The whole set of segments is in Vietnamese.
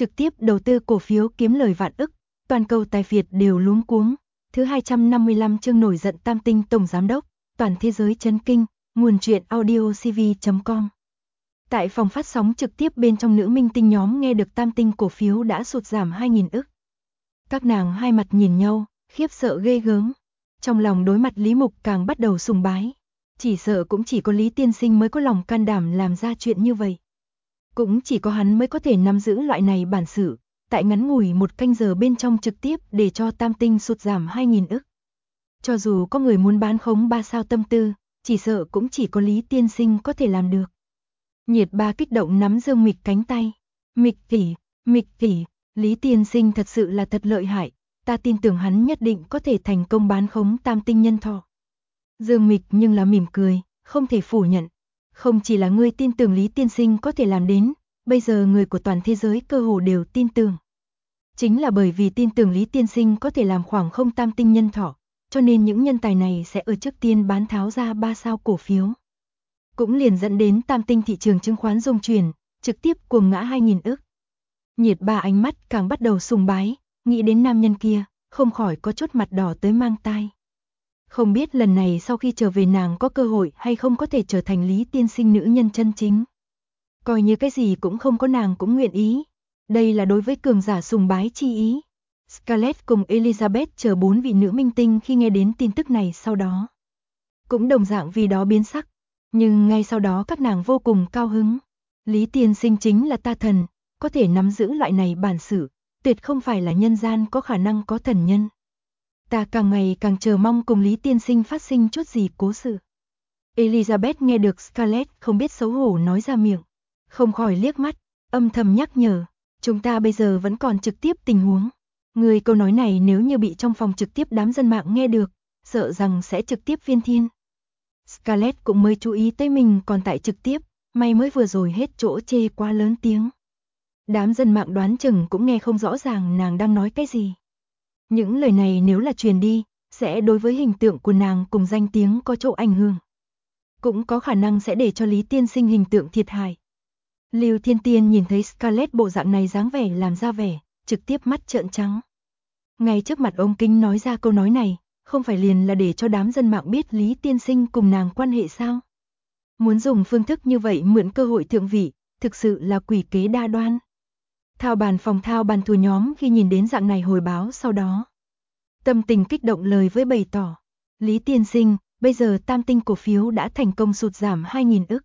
trực tiếp đầu tư cổ phiếu kiếm lời vạn ức, toàn cầu tài phiệt đều luống cuống. Thứ 255 chương nổi giận Tam Tinh Tổng Giám Đốc, toàn thế giới chấn kinh, nguồn truyện audiocv.com. Tại phòng phát sóng trực tiếp bên trong nữ minh tinh nhóm nghe được Tam Tinh cổ phiếu đã sụt giảm 2.000 ức. Các nàng hai mặt nhìn nhau, khiếp sợ ghê gớm. Trong lòng đối mặt Lý Mục càng bắt đầu sùng bái. Chỉ sợ cũng chỉ có Lý Tiên Sinh mới có lòng can đảm làm ra chuyện như vậy. Cũng chỉ có hắn mới có thể nắm giữ loại này bản sự, tại ngắn ngủi một canh giờ bên trong trực tiếp để cho Tam Tinh sụt giảm 2.000 ức. Cho dù có người muốn bán khống 3 sao tâm tư, chỉ sợ cũng chỉ có Lý Tiên Sinh có thể làm được. Nhiệt Ba kích động nắm Dương Mịch cánh tay. Mịch tỷ, Lý Tiên Sinh thật sự là thật lợi hại, ta tin tưởng hắn nhất định có thể thành công bán khống Tam Tinh nhân thọ. Dương Mịch nhưng là mỉm cười, không thể phủ nhận. Không chỉ là ngươi tin tưởng Lý Tiên Sinh có thể làm đến, bây giờ người của toàn thế giới cơ hồ đều tin tưởng. Chính là bởi vì tin tưởng Lý Tiên Sinh có thể làm khoảng không Tam Tinh nhân thọ, cho nên những nhân tài này sẽ ở trước tiên bán tháo ra 3 sao cổ phiếu. Cũng liền dẫn đến Tam Tinh thị trường chứng khoán rung chuyển, trực tiếp cuồng ngã 2.000 ức. Nhiệt Ba ánh mắt càng bắt đầu sùng bái, nghĩ đến nam nhân kia, không khỏi có chút mặt đỏ tới mang tai. Không biết lần này sau khi trở về nàng có cơ hội hay không có thể trở thành Lý Tiên Sinh nữ nhân chân chính. Coi như cái gì cũng không có nàng cũng nguyện ý. Đây là đối với cường giả sùng bái chi ý. Scarlett cùng Elizabeth chờ 4 vị nữ minh tinh khi nghe đến tin tức này sau đó. Cũng đồng dạng vì đó biến sắc. Nhưng ngay sau đó các nàng vô cùng cao hứng. Lý Tiên Sinh chính là ta thần, có thể nắm giữ loại này bản sự, tuyệt không phải là nhân gian có khả năng có thần nhân. Ta càng ngày càng chờ mong cùng Lý Tiên Sinh phát sinh chút gì cố sự. Elizabeth nghe được Scarlett không biết xấu hổ nói ra miệng, không khỏi liếc mắt, âm thầm nhắc nhở, chúng ta bây giờ vẫn còn trực tiếp tình huống. Người câu nói này nếu như bị trong phòng trực tiếp đám dân mạng nghe được, sợ rằng sẽ trực tiếp phiên thiên. Scarlett cũng mới chú ý tới mình còn tại trực tiếp, may mới vừa rồi hết chỗ chê quá lớn tiếng. Đám dân mạng đoán chừng cũng nghe không rõ ràng nàng đang nói cái gì. Những lời này nếu là truyền đi, sẽ đối với hình tượng của nàng cùng danh tiếng có chỗ ảnh hưởng. Cũng có khả năng sẽ để cho Lý Tiên Sinh hình tượng thiệt hại. Lưu Thiên Tiên nhìn thấy Scarlett bộ dạng này dáng vẻ làm ra vẻ, trực tiếp mắt trợn trắng. Ngay trước mặt ống kính nói ra câu nói này, không phải liền là để cho đám dân mạng biết Lý Tiên Sinh cùng nàng quan hệ sao? Muốn dùng phương thức như vậy mượn cơ hội thượng vị, thực sự là quỷ kế đa đoan. Thao bàn thù nhóm khi nhìn đến dạng này hồi báo sau đó. Tâm tình kích động lời với bày tỏ. Lý Tiên Sinh, bây giờ Tam Tinh cổ phiếu đã thành công sụt giảm 2.000 ức.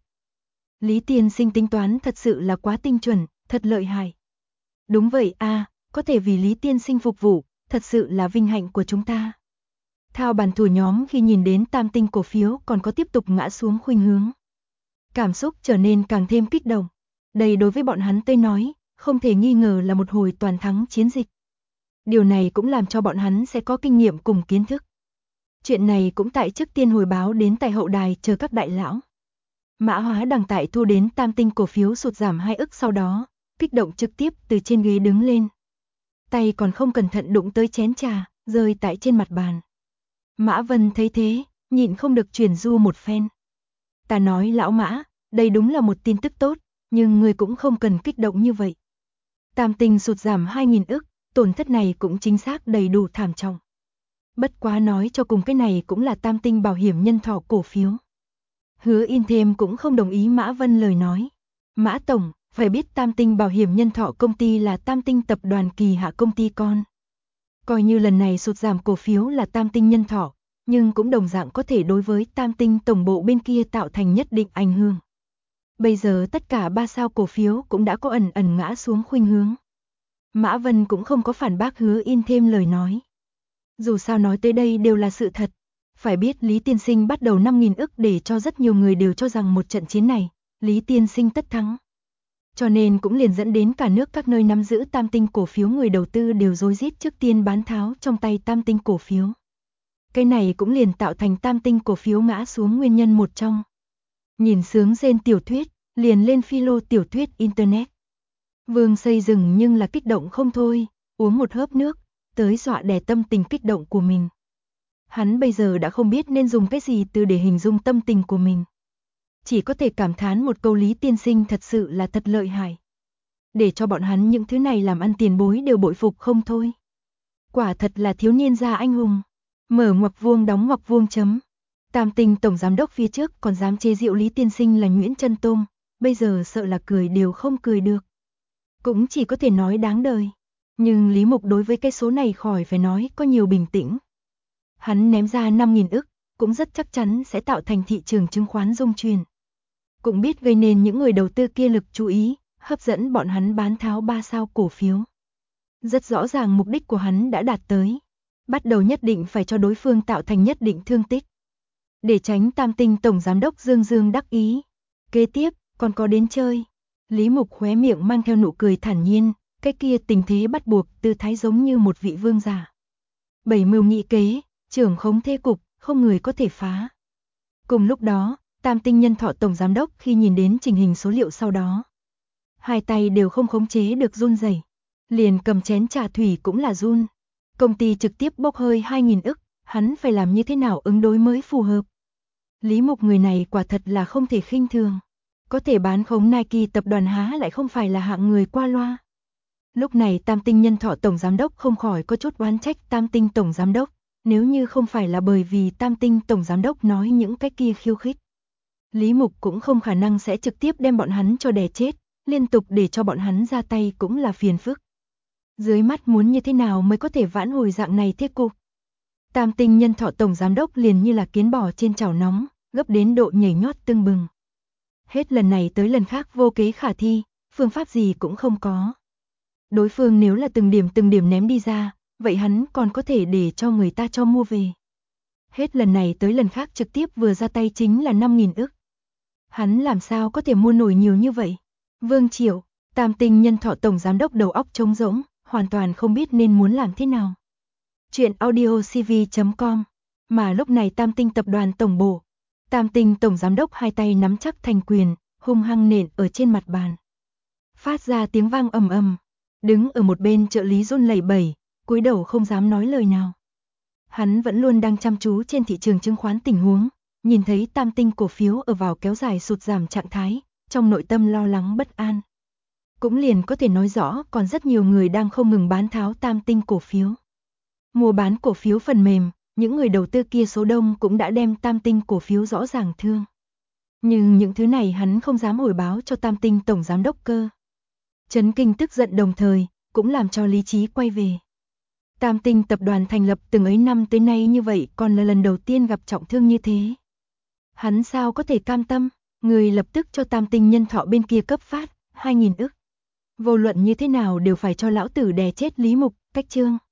Lý Tiên Sinh tính toán thật sự là quá tinh chuẩn, thật lợi hại. Đúng vậy a, có thể vì Lý Tiên Sinh phục vụ, thật sự là vinh hạnh của chúng ta. Thao bàn thù nhóm khi nhìn đến Tam Tinh cổ phiếu còn có tiếp tục ngã xuống khuynh hướng. Cảm xúc trở nên càng thêm kích động. Đây đối với bọn hắn tới nói, không thể nghi ngờ là một hồi toàn thắng chiến dịch. Điều này cũng làm cho bọn hắn sẽ có kinh nghiệm cùng kiến thức. Chuyện này cũng tại trước tiên hồi báo đến tại hậu đài chờ các đại lão. Mã Hóa Đằng tại thu đến Tam Tinh cổ phiếu sụt giảm 2 ức sau đó, kích động trực tiếp từ trên ghế đứng lên. Tay còn không cẩn thận đụng tới chén trà, rơi tại trên mặt bàn. Mã Vân thấy thế, nhịn không được chuyển du một phen. Ta nói lão Mã, đây đúng là một tin tức tốt, nhưng người cũng không cần kích động như vậy. Tam Tinh sụt giảm 2.000 ức, tổn thất này cũng chính xác đầy đủ thảm trọng. Bất quá nói cho cùng cái này cũng là Tam Tinh bảo hiểm nhân thọ cổ phiếu. Hứa In thêm cũng không đồng ý Mã Vân lời nói. Mã Tổng, phải biết Tam Tinh bảo hiểm nhân thọ công ty là Tam Tinh tập đoàn kỳ hạ công ty con. Coi như lần này sụt giảm cổ phiếu là Tam Tinh nhân thọ, nhưng cũng đồng dạng có thể đối với Tam Tinh tổng bộ bên kia tạo thành nhất định ảnh hưởng. Bây giờ tất cả 3 sao cổ phiếu cũng đã có ẩn ngã xuống khuynh hướng. Mã Vân cũng không có phản bác Hứa In thêm lời nói. Dù sao nói tới đây đều là sự thật. Phải biết Lý Tiên Sinh bắt đầu 5.000 ức để cho rất nhiều người đều cho rằng một trận chiến này, Lý Tiên Sinh tất thắng. Cho nên cũng liền dẫn đến cả nước các nơi nắm giữ Tam Tinh cổ phiếu người đầu tư đều rối rít trước tiên bán tháo trong tay Tam Tinh cổ phiếu. Cái này cũng liền tạo thành Tam Tinh cổ phiếu ngã xuống nguyên nhân một trong. Nhìn sướng rên tiểu thuyết, liền lên philo tiểu thuyết internet. Vương Xây Rừng nhưng là kích động không thôi, uống một hớp nước, tới dọa đè tâm tình kích động của mình. Hắn bây giờ đã không biết nên dùng cái gì từ để hình dung tâm tình của mình. Chỉ có thể cảm thán một câu Lý Tiên Sinh thật sự là thật lợi hại. để cho bọn hắn những thứ này làm ăn tiền bối đều bội phục không thôi. Quả thật là thiếu niên gia anh hùng. Mở ngoặc vuông đóng ngoặc vuông chấm. Tam Tinh tổng giám đốc phía trước còn dám chế giễu Lý tiên sinh là nhuyễn chân tôm, bây giờ sợ là cười đều không cười được. Cũng chỉ có thể nói đáng đời. Nhưng Lý Mục đối với cái số này khỏi phải nói có nhiều bình tĩnh. Hắn ném ra 5.000 ức, cũng rất chắc chắn sẽ tạo thành thị trường chứng khoán rung chuyển. Cũng biết gây nên những người đầu tư kia lực chú ý, hấp dẫn bọn hắn bán tháo 3 sao cổ phiếu. Rất rõ ràng mục đích của hắn đã đạt tới. Bắt đầu nhất định phải cho đối phương tạo thành nhất định thương tích. Để tránh Tam Tinh tổng giám đốc Dương Dương đắc ý. Kế tiếp, còn có đến chơi. Lý Mục khóe miệng mang theo nụ cười thản nhiên, cái kia tình thế bắt buộc tư thái giống như một vị vương giả. 7 mưu nghị kế, trưởng khống thế cục, không người có thể phá. Cùng lúc đó, Tam Tinh Nhân Thọ tổng giám đốc khi nhìn đến trình hình số liệu sau đó, hai tay đều không khống chế được run rẩy, liền cầm chén trà thủy cũng là run. Công ty trực tiếp bốc hơi 2.000 ức, hắn phải làm như thế nào ứng đối mới phù hợp. Lý Mục người này quả thật là không thể khinh thường. Có thể bán khống Nike tập đoàn há lại không phải là hạng người qua loa. Lúc này Tam Tinh Nhân Thọ tổng giám đốc không khỏi có chút oán trách Tam Tinh tổng giám đốc, nếu như không phải là bởi vì Tam Tinh tổng giám đốc nói những cái kia khiêu khích, Lý Mục cũng không khả năng sẽ trực tiếp đem bọn hắn cho đè chết, liên tục để cho bọn hắn ra tay cũng là phiền phức. Dưới mắt muốn như thế nào mới có thể vãn hồi dạng này thế cục? Tam Tinh Nhân Thọ tổng giám đốc liền như là kiến bò trên chảo nóng, gấp đến độ nhảy nhót tưng bừng. Hết lần này tới lần khác vô kế khả thi, phương pháp gì cũng không có. Đối phương nếu là từng điểm ném đi ra, vậy hắn còn có thể để cho người ta cho mua về. Hết lần này tới lần khác trực tiếp vừa ra tay chính là 5.000 ức. Hắn làm sao có thể mua nổi nhiều như vậy? Vương Triệu, Tam Tinh Nhân Thọ tổng giám đốc đầu óc trống rỗng, hoàn toàn không biết nên muốn làm thế nào. Chuyện audiocv.com. Mà lúc này Tam Tinh tập đoàn tổng bộ, Tam Tinh tổng giám đốc hai tay nắm chắc thành quyền, hung hăng nện ở trên mặt bàn. Phát ra tiếng vang ầm ầm. Đứng ở một bên trợ lý run lẩy bẩy, cúi đầu không dám nói lời nào. Hắn vẫn luôn đang chăm chú trên thị trường chứng khoán tình huống, nhìn thấy Tam Tinh cổ phiếu ở vào kéo dài sụt giảm trạng thái, trong nội tâm lo lắng bất an. Cũng liền có thể nói rõ còn rất nhiều người đang không ngừng bán tháo Tam Tinh cổ phiếu. Mua bán cổ phiếu phần mềm, những người đầu tư kia số đông cũng đã đem Tam Tinh cổ phiếu rõ ràng thương. Nhưng những thứ này hắn không dám hồi báo cho Tam Tinh tổng giám đốc cơ. Chấn kinh tức giận đồng thời, cũng làm cho lý trí quay về. Tam Tinh tập đoàn thành lập từng ấy năm tới nay như vậy còn là lần đầu tiên gặp trọng thương như thế. Hắn sao có thể cam tâm, người lập tức cho Tam Tinh Nhân Thọ bên kia cấp phát 2.000 ức. Vô luận như thế nào đều phải cho lão tử đè chết Lý Mục, cách chương.